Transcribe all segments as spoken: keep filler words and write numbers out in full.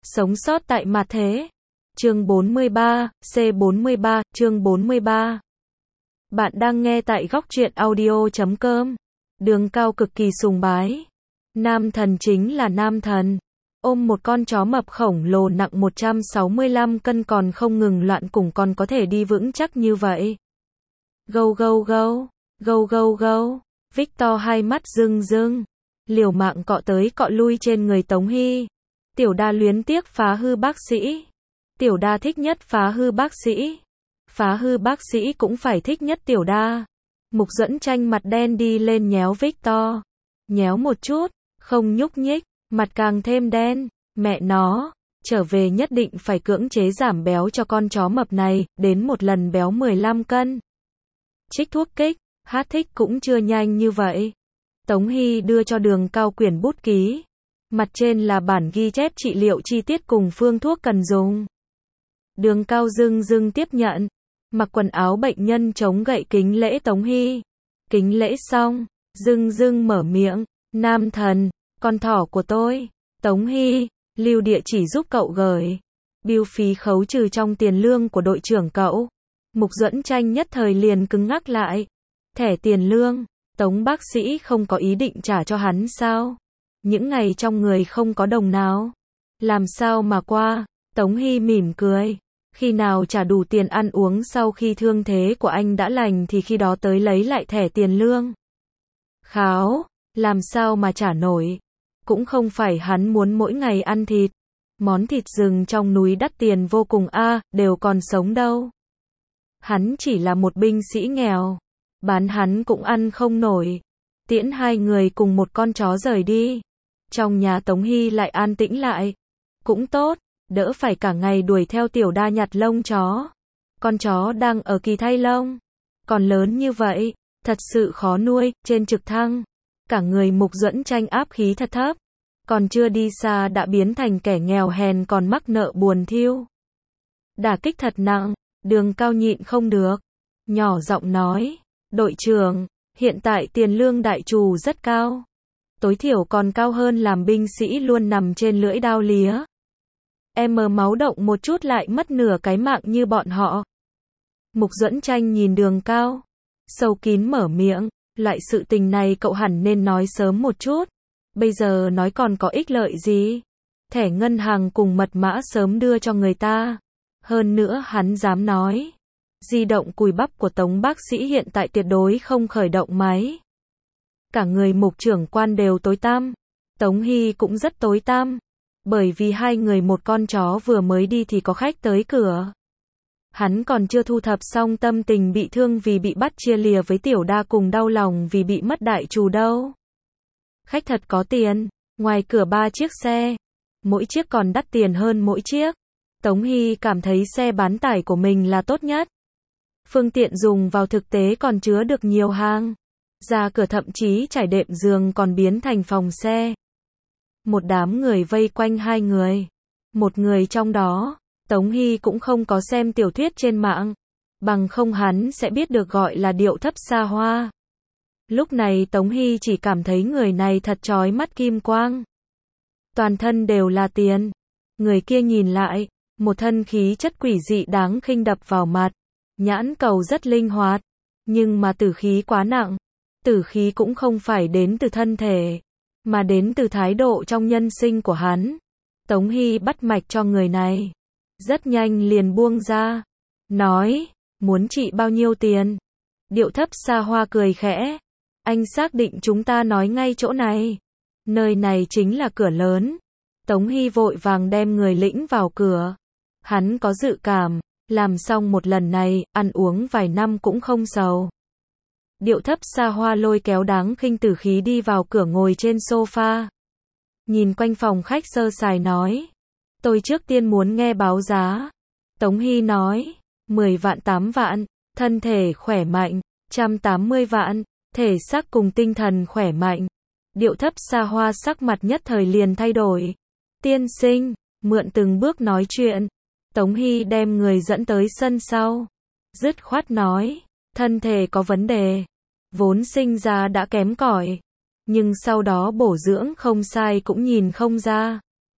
Sống sót tại mặt thế. Chương bốn mươi ba, C bốn mươi ba, chương bốn mươi ba. Bạn đang nghe tại góc truyện audio chấm com. Đường Cao cực kỳ sùng bái. Nam thần chính là nam thần. Ôm một con chó mập khổng lồ nặng một trăm sáu mươi lăm cân còn không ngừng loạn cùng còn có thể đi vững chắc như vậy. Gâu gâu gâu, gâu gâu gâu. Victor hai mắt rưng rưng, liều mạng cọ tới cọ lui trên người Tống Hy. Tiểu đa luyến tiếc phá hư bác sĩ. Tiểu đa thích nhất phá hư bác sĩ. Phá hư bác sĩ cũng phải thích nhất tiểu đa. Mục Duẫn Tranh mặt đen đi lên nhéo Victor. Nhéo một chút, không nhúc nhích, mặt càng thêm đen. Mẹ nó, trở về nhất định phải cưỡng chế giảm béo cho con chó mập này, đến một lần béo mười lăm cân. Trích thuốc kích, hát thích cũng chưa nhanh như vậy. Tống Hy đưa cho Đường Cao quyển bút ký. Mặt trên là bản ghi chép trị liệu chi tiết cùng phương thuốc cần dùng. Đường Cao dưng dưng tiếp nhận. Mặc quần áo bệnh nhân chống gậy kính lễ Tống Hy. Kính lễ xong, dưng dưng mở miệng. Nam thần, con thỏ của tôi. Tống Hy, lưu địa chỉ giúp cậu gửi. Bill phí khấu trừ trong tiền lương của đội trưởng cậu. Mục Duẫn Tranh nhất thời liền cứng ngắc lại. Thẻ tiền lương, Tống bác sĩ không có ý định trả cho hắn sao? Những ngày trong người không có đồng nào. Làm sao mà qua? Tống Hy mỉm cười. Khi nào trả đủ tiền ăn uống sau khi thương thế của anh đã lành thì khi đó tới lấy lại thẻ tiền lương. Kháo, làm sao mà trả nổi? Cũng không phải hắn muốn mỗi ngày ăn thịt. Món thịt rừng trong núi đắt tiền vô cùng a, à, đều còn sống đâu. Hắn chỉ là một binh sĩ nghèo. Bán hắn cũng ăn không nổi. Tiễn hai người cùng một con chó rời đi. Trong nhà Tống Hy lại an tĩnh lại. Cũng tốt, đỡ phải cả ngày đuổi theo tiểu đa nhặt lông chó. Con chó đang ở kỳ thay lông. Còn lớn như vậy, thật sự khó nuôi. Trên trực thăng, cả người Mục Duẫn Tranh áp khí thật thấp. Còn chưa đi xa đã biến thành kẻ nghèo hèn còn mắc nợ buồn thiêu. Đả kích thật nặng. Đường Cao nhịn không được. Nhỏ giọng nói. Đội trưởng, hiện tại tiền lương đại trù rất cao. Tối thiểu còn cao hơn làm binh sĩ luôn nằm trên lưỡi đao lía. Em mờ máu động một chút lại mất nửa cái mạng như bọn họ. Mục Duẫn Tranh nhìn Đường Cao. Sâu kín mở miệng. Loại sự tình này cậu hẳn nên nói sớm một chút. Bây giờ nói còn có ích lợi gì? Thẻ ngân hàng cùng mật mã sớm đưa cho người ta. Hơn nữa hắn dám nói. Di động cùi bắp của Tống bác sĩ hiện tại tuyệt đối không khởi động máy. Cả người Mục trưởng quan đều tối tăm. Tống Hy cũng rất tối tăm. Bởi vì hai người một con chó vừa mới đi thì có khách tới cửa. Hắn còn chưa thu thập xong tâm tình bị thương vì bị bắt chia lìa với tiểu đa cùng đau lòng vì bị mất đại trù đâu. Khách thật có tiền. Ngoài cửa ba chiếc xe. Mỗi chiếc còn đắt tiền hơn mỗi chiếc. Tống Hy cảm thấy xe bán tải của mình là tốt nhất. Phương tiện dùng vào thực tế còn chứa được nhiều hàng. Ra cửa thậm chí trải đệm giường còn biến thành phòng xe. Một đám người vây quanh hai người. Một người trong đó, Tống Hy cũng không có xem tiểu thuyết trên mạng. Bằng không hắn sẽ biết được gọi là điệu thấp xa hoa. Lúc này Tống Hy chỉ cảm thấy người này thật chói mắt kim quang. Toàn thân đều là tiền. Người kia nhìn lại, một thân khí chất quỷ dị đáng khinh đập vào mặt. Nhãn cầu rất linh hoạt, nhưng mà tử khí quá nặng. Tử khí cũng không phải đến từ thân thể, mà đến từ thái độ trong nhân sinh của hắn. Tống Hy bắt mạch cho người này. Rất nhanh liền buông ra. Nói, muốn trị bao nhiêu tiền? Điệu thấp xa hoa cười khẽ. Anh xác định chúng ta nói ngay chỗ này. Nơi này chính là cửa lớn. Tống Hy vội vàng đem người lĩnh vào cửa. Hắn có dự cảm. Làm xong một lần này, ăn uống vài năm cũng không sầu. Điệu thấp xa hoa lôi kéo đáng khinh tử khí đi vào cửa ngồi trên sofa. Nhìn quanh phòng khách sơ sài nói. Tôi trước tiên muốn nghe báo giá. Tống Hy nói. mười vạn tám vạn, thân thể khỏe mạnh. một trăm tám mươi vạn, thể xác cùng tinh thần khỏe mạnh. Điệu thấp xa hoa sắc mặt nhất thời liền thay đổi. Tiên sinh, mượn từng bước nói chuyện. Tống Hy đem người dẫn tới sân sau. Dứt khoát nói, thân thể có vấn đề. Vốn sinh ra đã kém cỏi. Nhưng sau đó bổ dưỡng không sai cũng nhìn không ra.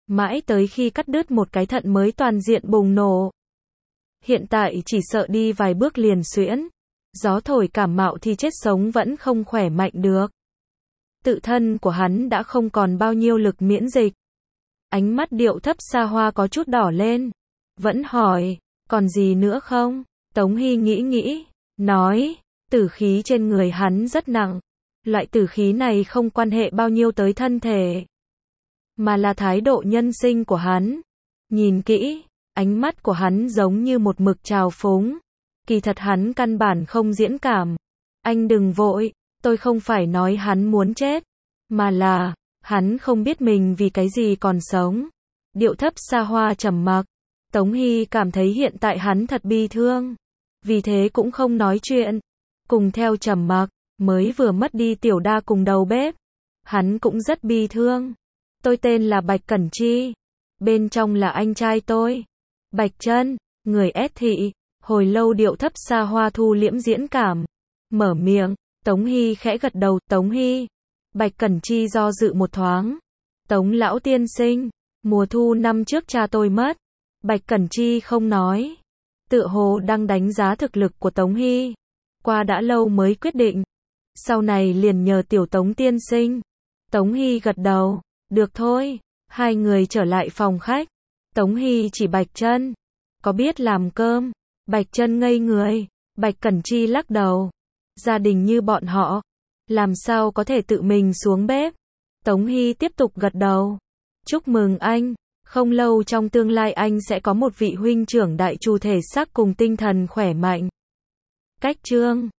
mãi tới khi cắt đứt một cái thận mới toàn diện bùng nổ. Hiện tại chỉ sợ đi vài bước liền suyễn. Gió thổi cảm mạo thì chết sống vẫn không khỏe mạnh được. Tự thân của hắn đã không còn bao nhiêu lực miễn dịch. Ánh mắt Điệu Thấp Xa Hoa có chút đỏ lên. Vẫn hỏi, còn gì nữa không? Tống Hy nghĩ nghĩ, nói, tử khí trên người hắn rất nặng. Loại tử khí này không quan hệ bao nhiêu tới thân thể, mà là thái độ nhân sinh của hắn. Nhìn kỹ, ánh mắt của hắn giống như một mực trào phúng. Kỳ thật hắn căn bản không diễn cảm. Anh đừng vội, tôi không phải nói hắn muốn chết, mà là, hắn không biết mình vì cái gì còn sống. Điệu Thấp Xa Hoa trầm mặc. Tống Hy cảm thấy hiện tại hắn thật bi thương. Vì thế cũng không nói chuyện. Cùng theo trầm mặc, mới vừa mất đi Tiểu Đa cùng đầu bếp. Hắn cũng rất bi thương. Tôi tên là Bạch Cẩn Chi. Bên trong là anh trai tôi. Bạch Chân, người ép thị. Hồi lâu Điệu Thấp Xa Hoa thu liễm diễn cảm. Mở miệng, Tống Hy khẽ gật đầu. Tống Hy. Bạch Cẩn Chi do dự một thoáng. Tống lão tiên sinh, mùa thu năm trước cha tôi mất. Bạch Cẩn Chi không nói. Tựa hồ đang đánh giá thực lực của Tống Hy. Qua đã lâu mới quyết định. Sau này liền nhờ tiểu Tống tiên sinh. Tống Hy gật đầu. Được thôi. Hai người trở lại phòng khách. Tống Hy chỉ Bạch Chân. Có biết làm cơm? Bạch Chân ngây người. Bạch Cẩn Chi lắc đầu. Gia đình như bọn họ, làm sao có thể tự mình xuống bếp? Tống Hy tiếp tục gật đầu. Chúc mừng anh. Không lâu trong tương lai anh sẽ có một vị huynh trưởng đại trù thể xác cùng tinh thần khỏe mạnh. Cách chương